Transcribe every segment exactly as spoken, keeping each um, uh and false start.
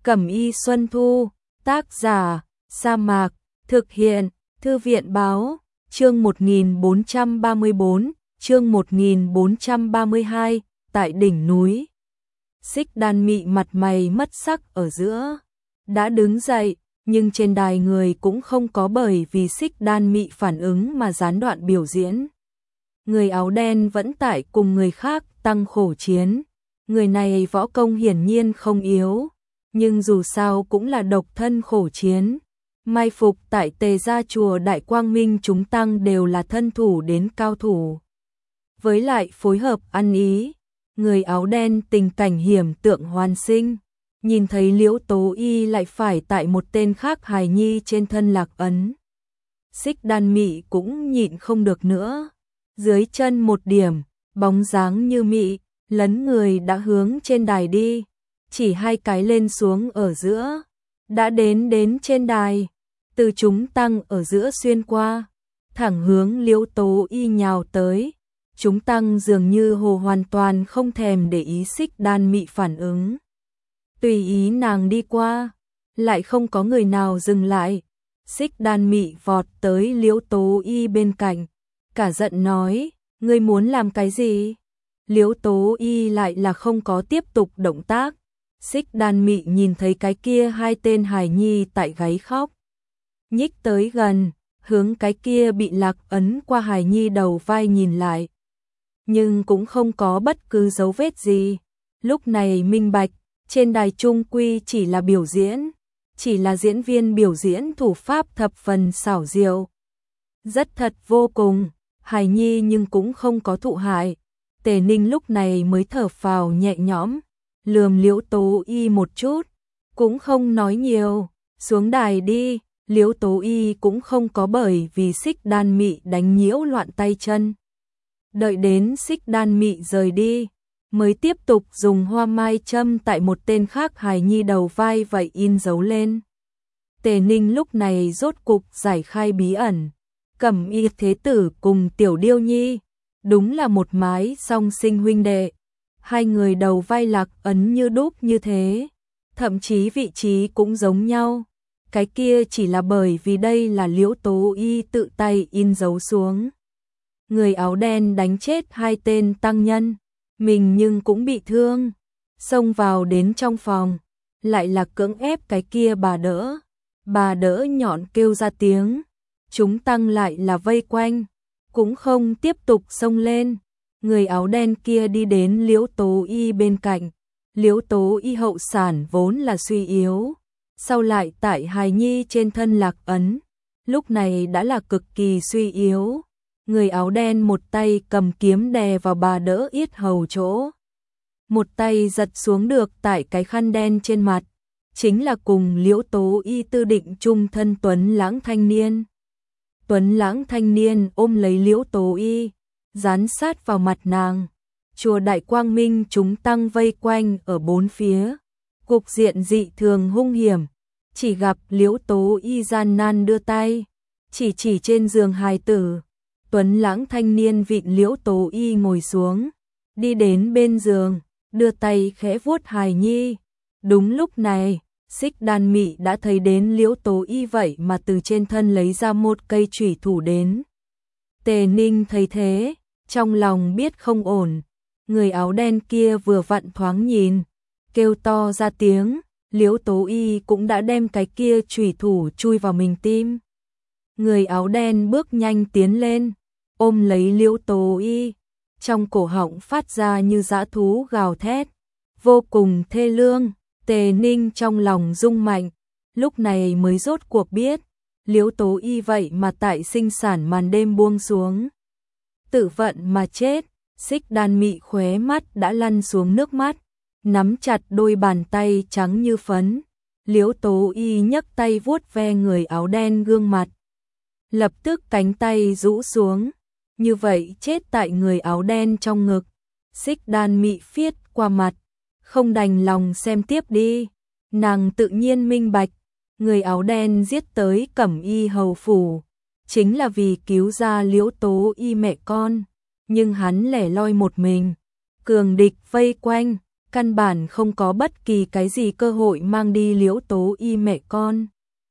Cẩm y Xuân Thu, tác giả, Sa Mạc, thực hiện, Thư viện báo, chương một nghìn bốn trăm ba mươi bốn, chương một nghìn bốn trăm ba mươi hai, tại đỉnh núi. Xích Đan Mị mặt mày mất sắc ở giữa, đã đứng dậy, nhưng trên đài người cũng không có bởi vì Xích Đan Mị phản ứng mà gián đoạn biểu diễn. Người áo đen vẫn tại cùng người khác tăng khổ chiến, người này võ công hiển nhiên không yếu, nhưng dù sao cũng là độc thân khổ chiến. Mai phục tại Tề Gia chùa Đại Quang Minh chúng tăng đều là thân thủ đến cao thủ. Với lại phối hợp ăn ý, người áo đen tình cảnh hiểm tượng hoàn sinh, nhìn thấy Liễu Tố Y lại phải tại một tên khác hài nhi trên thân lạc ấn. Xích Đan Mị cũng nhịn không được nữa, dưới chân một điểm, bóng dáng như mị, lấn người đã hướng trên đài đi, chỉ hai cái lên xuống ở giữa, đã đến đến trên đài, từ chúng tăng ở giữa xuyên qua, thẳng hướng Liễu Tố Y nhào tới. Chúng tăng dường như hồ hoàn toàn không thèm để ý Xích Đan Mị phản ứng. Tùy ý nàng đi qua, lại không có người nào dừng lại. Xích Đan Mị vọt tới Liễu Tố Y bên cạnh, cả giận nói, ngươi muốn làm cái gì? Liễu Tố Y lại là không có tiếp tục động tác. Xích Đan Mị nhìn thấy cái kia hai tên hài nhi tại gáy khóc, nhích tới gần, hướng cái kia bị lạc ấn qua hài nhi đầu vai nhìn lại. Nhưng cũng không có bất cứ dấu vết gì. Lúc này minh bạch, trên đài trung quy chỉ là biểu diễn, chỉ là diễn viên biểu diễn thủ pháp thập phần xảo diệu. Rất thật vô cùng, hài nhi nhưng cũng không có thụ hại. Tề Ninh lúc này mới thở phào nhẹ nhõm, lườm Liễu Tố Y một chút, cũng không nói nhiều, xuống đài đi. Liễu Tố Y cũng không có bởi vì Xích Đan Mị đánh nhiễu loạn tay chân. Đợi đến Xích Đan Mị rời đi, mới tiếp tục dùng hoa mai châm tại một tên khác hài nhi đầu vai vậy in dấu lên. Tề Ninh lúc này rốt cục giải khai bí ẩn, Cẩm y thế tử cùng Tiểu Điêu Nhi, đúng là một mái song sinh huynh đệ. Hai người đầu vai lạc ấn như đúc như thế, thậm chí vị trí cũng giống nhau. Cái kia chỉ là bởi vì đây là Liễu Tố Y tự tay in dấu xuống. Người áo đen đánh chết hai tên tăng nhân, mình nhưng cũng bị thương, xông vào đến trong phòng, lại là cưỡng ép cái kia bà đỡ. Bà đỡ nhọn kêu ra tiếng, chúng tăng lại là vây quanh, cũng không tiếp tục xông lên. Người áo đen kia đi đến Liễu Tố Y bên cạnh. Liễu Tố Y hậu sản vốn là suy yếu, sau lại tại hài nhi trên thân lạc ấn, lúc này đã là cực kỳ suy yếu. Người áo đen một tay cầm kiếm đè vào bà đỡ yết hầu chỗ, một tay giật xuống được tại cái khăn đen trên mặt, chính là cùng Liễu Tố Y tư định chung thân tuấn lãng thanh niên. Tuấn lãng thanh niên ôm lấy Liễu Tố Y, dán sát vào mặt nàng. Chùa Đại Quang Minh chúng tăng vây quanh ở bốn phía, cục diện dị thường hung hiểm. Chỉ gặp Liễu Tố Y gian nan đưa tay, chỉ chỉ trên giường hài tử. Tuấn lãng thanh niên vịn Liễu Tố Y ngồi xuống, đi đến bên giường, đưa tay khẽ vuốt hài nhi. Đúng lúc này, Xích Đan Mị đã thấy đến Liễu Tố Y vậy mà từ trên thân lấy ra một cây chủy thủ đến. Tề Ninh thấy thế, trong lòng biết không ổn. Người áo đen kia vừa vặn thoáng nhìn, kêu to ra tiếng. Liễu Tố Y cũng đã đem cái kia chủy thủ chui vào mình tim. Người áo đen bước nhanh tiến lên, ôm lấy Liễu Tố Y, trong cổ họng phát ra như dã thú gào thét, vô cùng thê lương. Tề Ninh trong lòng rung mạnh, lúc này mới rốt cuộc biết, Liễu Tố Y vậy mà tại sinh sản màn đêm buông xuống, tự vận mà chết. Xích Đan Mị khóe mắt đã lăn xuống nước mắt, nắm chặt đôi bàn tay trắng như phấn. Liễu Tố Y nhấc tay vuốt ve người áo đen gương mặt, lập tức cánh tay rũ xuống, như vậy chết tại người áo đen trong ngực. Xích Đan Mị phiết qua mặt, không đành lòng xem tiếp đi. Nàng tự nhiên minh bạch, người áo đen giết tới Cẩm y hầu phủ, chính là vì cứu ra Liễu Tố Y mẹ con. Nhưng hắn lẻ loi một mình, cường địch vây quanh, căn bản không có bất kỳ cái gì cơ hội mang đi Liễu Tố Y mẹ con.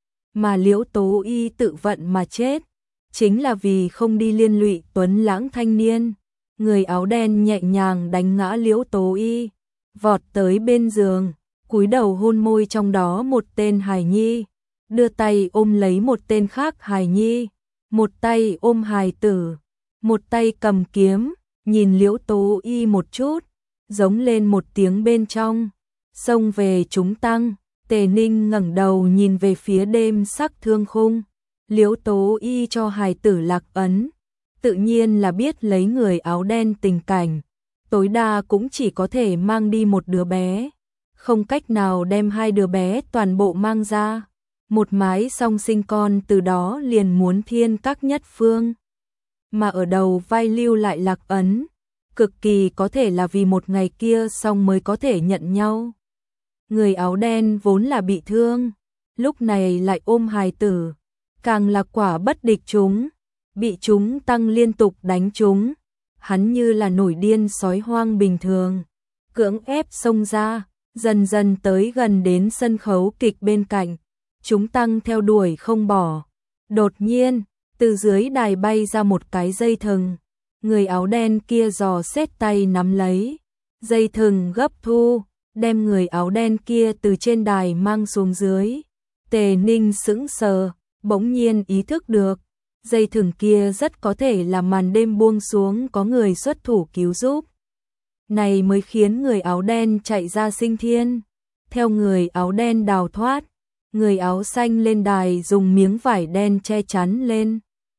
Mà Liễu Tố Y tự vận mà chết, chính là vì không đi liên lụy tuấn lãng thanh niên. Người áo đen nhẹ nhàng đánh ngã Liễu Tố Y, vọt tới bên giường, cúi đầu hôn môi trong đó một tên hài nhi, đưa tay ôm lấy một tên khác hài nhi, một tay ôm hài tử, một tay cầm kiếm, nhìn Liễu Tố Y một chút, giống lên một tiếng bên trong, xông về chúng tăng. Tề Ninh ngẩng đầu nhìn về phía đêm sắc thương khung, Liễu Tố Y cho hài tử lạc ấn, tự nhiên là biết lấy người áo đen tình cảnh, tối đa cũng chỉ có thể mang đi một đứa bé, không cách nào đem hai đứa bé toàn bộ mang ra. Một mái song sinh con từ đó liền muốn thiên các nhất phương. Mà ở đầu vai lưu lại lạc ấn, cực kỳ có thể là vì một ngày kia xong mới có thể nhận nhau. Người áo đen vốn là bị thương, lúc này lại ôm hài tử, càng là quả bất địch chúng, bị chúng tăng liên tục đánh chúng, hắn như là nổi điên sói hoang bình thường, cưỡng ép xông ra, dần dần tới gần đến sân khấu kịch bên cạnh, chúng tăng theo đuổi không bỏ. Đột nhiên, từ dưới đài bay ra một cái dây thừng, người áo đen kia giò xét tay nắm lấy, dây thừng gấp thu, đem người áo đen kia từ trên đài mang xuống dưới. Tề Ninh sững sờ, bỗng nhiên ý thức được, dây thừng kia rất có thể là màn đêm buông xuống có người xuất thủ cứu giúp. Này mới khiến người áo đen chạy ra sinh thiên, theo người áo đen đào thoát, người áo xanh lên đài dùng miếng vải đen che chắn lên.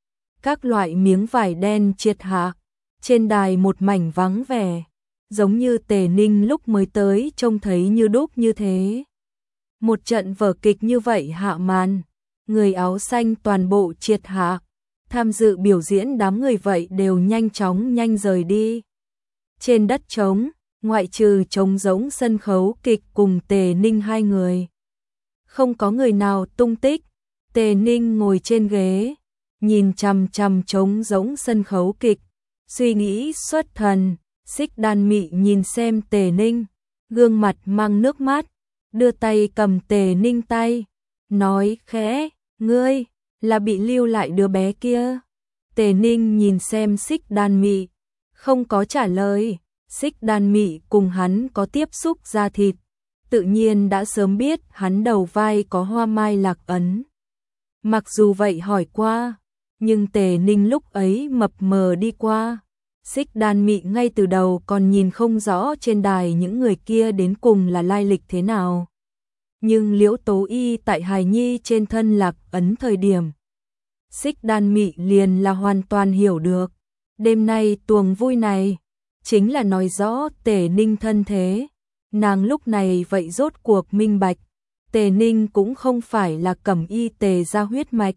Các loại miếng vải đen triệt hạ, trên đài một mảnh vắng vẻ, giống như Tề Ninh lúc mới tới trông thấy như đúc như thế. Một trận vở kịch như vậy hạ màn, người áo xanh toàn bộ triệt hạ, tham dự biểu diễn đám người vậy đều nhanh chóng nhanh rời đi. Trên đất trống, ngoại trừ trống rỗng sân khấu kịch cùng Tề Ninh hai người, không có người nào tung tích. Tề Ninh ngồi trên ghế, nhìn chằm chằm trống rỗng sân khấu kịch, suy nghĩ xuất thần. Xích Đan Mị nhìn xem Tề Ninh, gương mặt mang nước mắt, đưa tay cầm Tề Ninh tay, nói khẽ, ngươi, là bị lưu lại đứa bé kia. Tề Ninh nhìn xem Xích Đan Mị, không có trả lời. Xích Đan Mị cùng hắn có tiếp xúc da thịt, tự nhiên đã sớm biết hắn đầu vai có hoa mai lạc ấn. Mặc dù vậy hỏi qua, nhưng Tề Ninh lúc ấy mập mờ đi qua. Xích Đan Mị ngay từ đầu còn nhìn không rõ trên đài những người kia đến cùng là lai lịch thế nào. Nhưng Liễu Tố Y tại hài nhi trên thân lạc ấn thời điểm, Xích Đan Mị liền là hoàn toàn hiểu được. Đêm nay tuồng vui này, chính là nói rõ Tề Ninh thân thế. Nàng lúc này vậy rốt cuộc minh bạch, Tề Ninh cũng không phải là Cẩm Y Tề gia huyết mạch.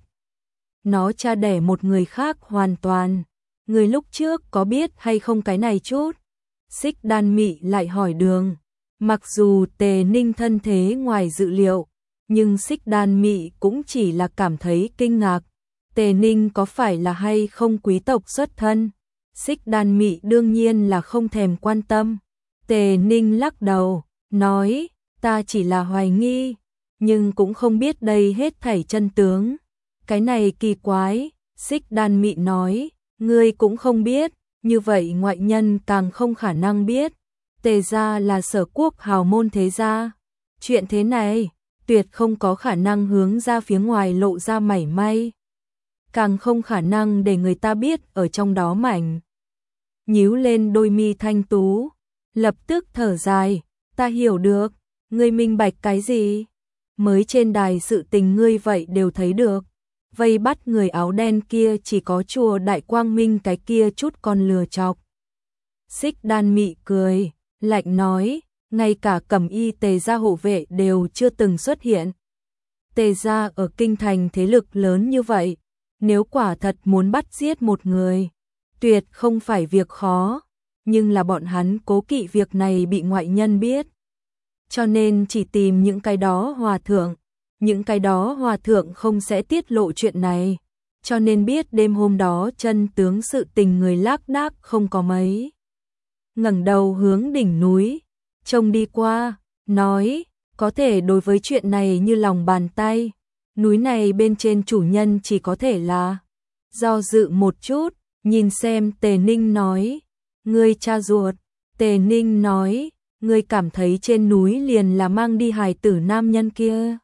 Nó cha đẻ một người khác hoàn toàn. Người lúc trước có biết hay không cái này chút? Xích Đan Mị lại hỏi đường. Mặc dù Tề Ninh thân thế ngoài dự liệu, nhưng Xích Đan Mị cũng chỉ là cảm thấy kinh ngạc. Tề Ninh có phải là hay không quý tộc xuất thân? Xích Đan Mị đương nhiên là không thèm quan tâm. Tề Ninh lắc đầu, nói, ta chỉ là hoài nghi, nhưng cũng không biết đây hết thảy chân tướng. Cái này kỳ quái. Xích Đan Mị nói, ngươi cũng không biết, như vậy ngoại nhân càng không khả năng biết. Tề gia là Sở Quốc hào môn thế gia, chuyện thế này tuyệt không có khả năng hướng ra phía ngoài lộ ra mảy may, càng không khả năng để người ta biết ở trong đó mảnh. Nhíu lên đôi mi thanh tú, lập tức thở dài, ta hiểu được, ngươi minh bạch cái gì? Mới trên đài sự tình ngươi vậy đều thấy được. Vây bắt người áo đen kia chỉ có chùa Đại Quang Minh cái kia chút con lừa chọc. Xích Đan Mị cười, lạnh nói, ngay cả Cẩm Y Tề gia hộ vệ đều chưa từng xuất hiện. Tề gia ở kinh thành thế lực lớn như vậy, nếu quả thật muốn bắt giết một người, tuyệt không phải việc khó, nhưng là bọn hắn cố kỵ việc này bị ngoại nhân biết. Cho nên chỉ tìm những cái đó hòa thượng. Những cái đó hòa thượng không sẽ tiết lộ chuyện này, cho nên biết đêm hôm đó chân tướng sự tình người lác đác không có mấy. Ngẩng đầu hướng đỉnh núi, trông đi qua, nói, có thể đối với chuyện này như lòng bàn tay, núi này bên trên chủ nhân chỉ có thể là. Do dự một chút, nhìn xem Tề Ninh nói, ngươi cha ruột. Tề Ninh nói, ngươi cảm thấy trên núi liền là mang đi hài tử nam nhân kia.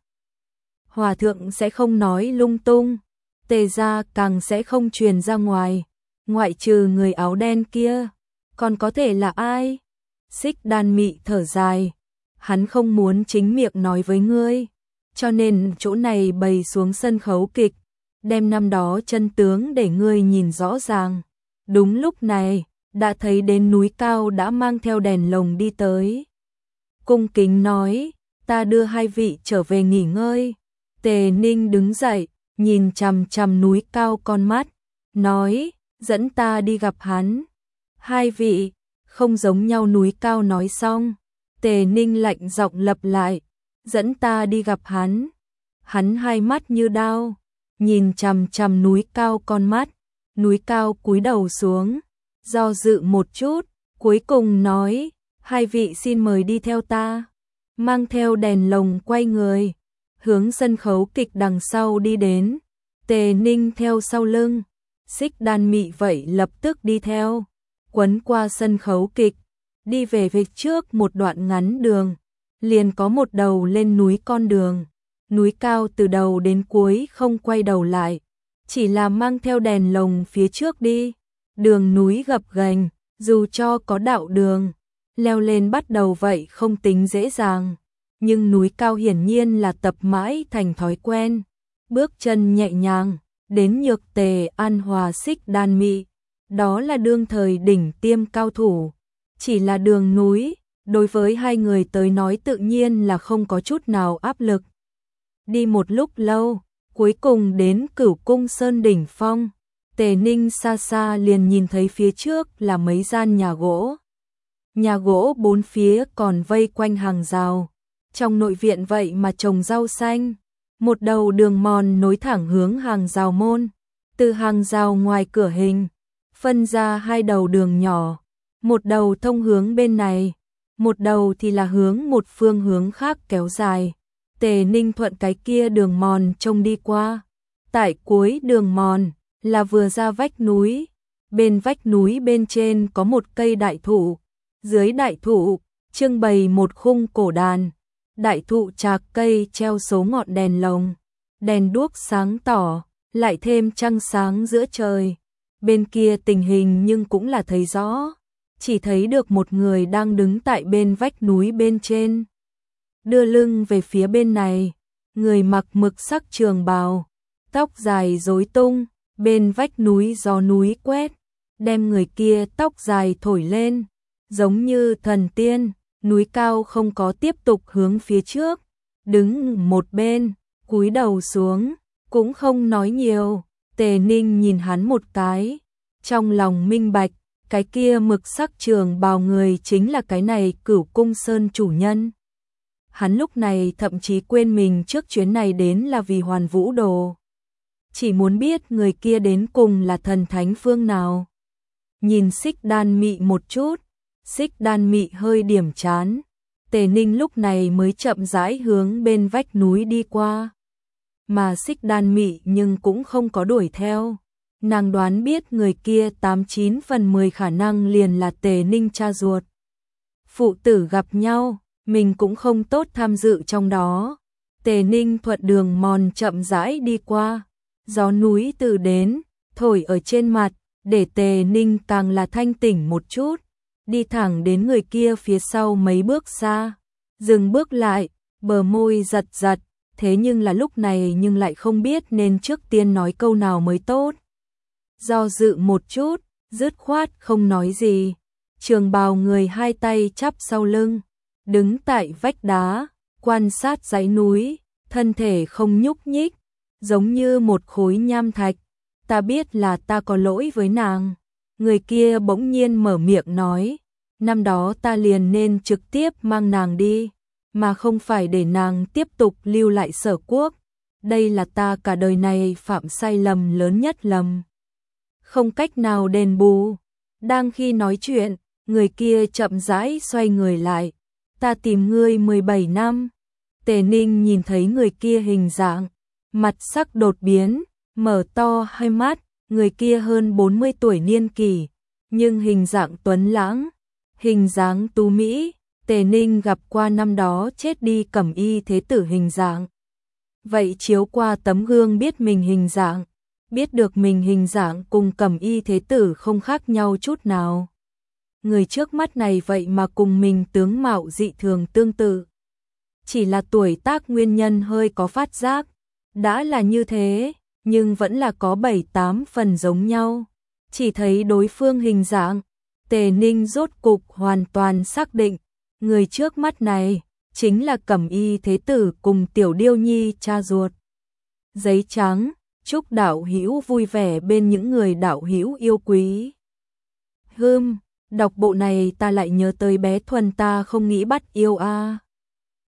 Hòa thượng sẽ không nói lung tung, Tề gia càng sẽ không truyền ra ngoài, ngoại trừ người áo đen kia, còn có thể là ai? Xích Đan Mị thở dài, hắn không muốn chính miệng nói với ngươi, cho nên chỗ này bày xuống sân khấu kịch, đem năm đó chân tướng để ngươi nhìn rõ ràng. Đúng lúc này, đã thấy đến núi cao đã mang theo đèn lồng đi tới. Cung kính nói, ta đưa hai vị trở về nghỉ ngơi. Tề Ninh đứng dậy, nhìn chằm chằm núi cao con mắt, nói, dẫn ta đi gặp hắn. Hai vị, không giống nhau. Núi cao nói xong, Tề Ninh lạnh giọng lặp lại, dẫn ta đi gặp hắn. Hắn hai mắt như đao, nhìn chằm chằm núi cao con mắt, núi cao cúi đầu xuống, do dự một chút, cuối cùng nói, hai vị xin mời đi theo ta. Mang theo đèn lồng quay người, hướng sân khấu kịch đằng sau đi đến. Tề Ninh theo sau lưng, Xích Đan Mị vậy lập tức đi theo, quấn qua sân khấu kịch, đi về phía trước một đoạn ngắn đường, liền có một đầu lên núi con đường. Núi cao từ đầu đến cuối không quay đầu lại, chỉ là mang theo đèn lồng phía trước đi. Đường núi gập ghềnh, dù cho có đạo đường, leo lên bắt đầu vậy không tính dễ dàng, nhưng núi cao hiển nhiên là tập mãi thành thói quen. Bước chân nhẹ nhàng, đến Nhược Tề An Hòa Xích Đan Mị, đó là đương thời đỉnh tiêm cao thủ, chỉ là đường núi, đối với hai người tới nói tự nhiên là không có chút nào áp lực. Đi một lúc lâu, cuối cùng đến Cửu Cung Sơn đỉnh phong, Tề Ninh xa xa liền nhìn thấy phía trước là mấy gian nhà gỗ. Nhà gỗ bốn phía còn vây quanh hàng rào, trong nội viện vậy mà trồng rau xanh. Một đầu đường mòn nối thẳng hướng hàng rào môn, từ hàng rào ngoài cửa hình, phân ra hai đầu đường nhỏ, một đầu thông hướng bên này, một đầu thì là hướng một phương hướng khác kéo dài. Tề Ninh thuận cái kia đường mòn trông đi qua, tại cuối đường mòn là vừa ra vách núi, bên vách núi bên trên có một cây đại thụ, dưới đại thụ trưng bày một khung cổ đàn. Đại thụ trạc cây treo số ngọn đèn lồng, đèn đuốc sáng tỏ, lại thêm trăng sáng giữa trời. Bên kia tình hình nhưng cũng là thấy rõ, chỉ thấy được một người đang đứng tại bên vách núi bên trên, đưa lưng về phía bên này, người mặc mực sắc trường bào, tóc dài rối tung, bên vách núi gió núi quét, đem người kia tóc dài thổi lên, giống như thần tiên. Núi cao không có tiếp tục hướng phía trước, đứng một bên, cúi đầu xuống, cũng không nói nhiều. Tề Ninh nhìn hắn một cái, trong lòng minh bạch, cái kia mực sắc trường bào người chính là cái này Cửu Cung Sơn chủ nhân. Hắn lúc này thậm chí quên mình trước chuyến này đến là vì Hoàn Vũ Đồ, chỉ muốn biết người kia đến cùng là thần thánh phương nào. Nhìn Xích Đan Mị một chút, Xích Đan Mị hơi điểm chán, Tề Ninh lúc này mới chậm rãi hướng bên vách núi đi qua. Mà Xích Đan Mị nhưng cũng không có đuổi theo, nàng đoán biết người kia tám chín phần mười khả năng liền là Tề Ninh cha ruột. Phụ tử gặp nhau, mình cũng không tốt tham dự trong đó. Tề Ninh thuận đường mòn chậm rãi đi qua, gió núi từ đến, thổi ở trên mặt, để Tề Ninh càng là thanh tỉnh một chút. Đi thẳng đến người kia phía sau mấy bước xa, dừng bước lại, bờ môi giật giật, thế nhưng là lúc này nhưng lại không biết nên trước tiên nói câu nào mới tốt. Do dự một chút, dứt khoát không nói gì, trường bào người hai tay chắp sau lưng, đứng tại vách đá, quan sát dãy núi, thân thể không nhúc nhích, giống như một khối nham thạch. Ta biết là ta có lỗi với nàng. Người kia bỗng nhiên mở miệng nói, năm đó ta liền nên trực tiếp mang nàng đi, mà không phải để nàng tiếp tục lưu lại Sở Quốc. Đây là ta cả đời này phạm sai lầm lớn nhất lầm, không cách nào đền bù. Đang khi nói chuyện, người kia chậm rãi xoay người lại, ta tìm ngươi mười bảy năm. Tề Ninh nhìn thấy người kia hình dạng, mặt sắc đột biến, mở to hai mắt, người kia hơn bốn mươi tuổi niên kỷ, nhưng hình dạng tuấn lãng, hình dáng tú mỹ, Tề Ninh gặp qua năm đó chết đi Cẩm Y Thế Tử hình dạng. Vậy chiếu qua tấm gương biết mình hình dạng, biết được mình hình dạng cùng Cẩm Y Thế Tử không khác nhau chút nào. Người trước mắt này vậy mà cùng mình tướng mạo dị thường tương tự. Chỉ là tuổi tác nguyên nhân hơi có phát giác, đã là như thế, nhưng vẫn là có bảy tám phần giống nhau. Chỉ thấy đối phương hình dạng, Tề Ninh rốt cục hoàn toàn xác định, người trước mắt này chính là Cẩm Y Thế Tử cùng Tiểu Điêu Nhi cha ruột. Giấy trắng, chúc đạo hữu vui vẻ bên những người đạo hữu yêu quý. Hừm, đọc bộ này ta lại nhớ tới bé Thuần ta không nghĩ bắt yêu a. À.